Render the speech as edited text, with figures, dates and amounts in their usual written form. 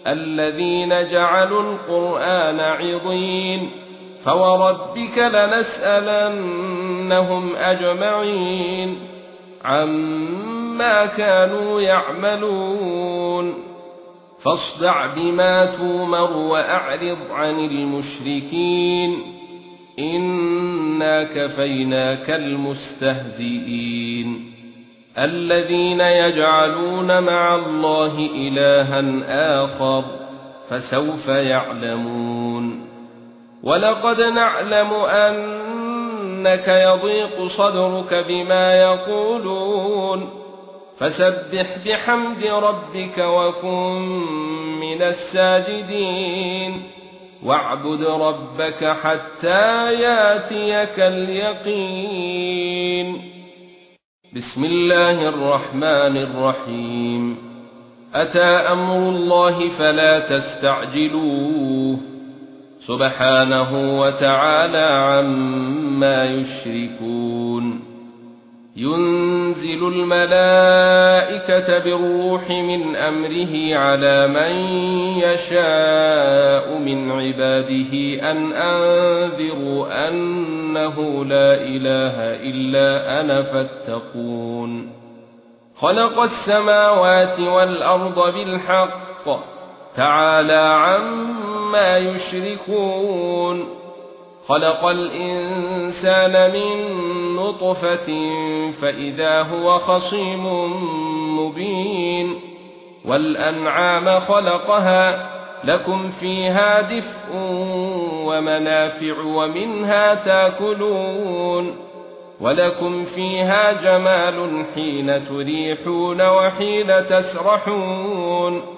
الذين جعلوا القرآن عضين فوربك لنسألنهم أجمعين عما كانوا يعملون فاصدع بما تومر وأعرض عن المشركين إنا كفيناك المستهزئين الذين يجعلون مع الله إلها آخر فسوف يعلمون ولقد نعلم أنك يضيق صدرك بما يقولون فسبح بحمد ربك وكن من الساجدين واعبد ربك حتى ياتيك اليقين بسم الله الرحمن الرحيم أتى أمر الله فلا تستعجلوه سبحانه وتعالى عما يشركون ينزل الملائكة بالروح من أمره على من يشاء من عباده أن أنذروا أنه لا إله إلا أنا فاتقون خلق السماوات والأرض بالحق تعالى عما يشركون خلق الإنسان من نطفة فإذا هو خصيم مبين والأنعام خلقها لكم فيها دفء ومنافع ومنها تاكلون ولكم فيها جمال حين تريحون وحين تسرحون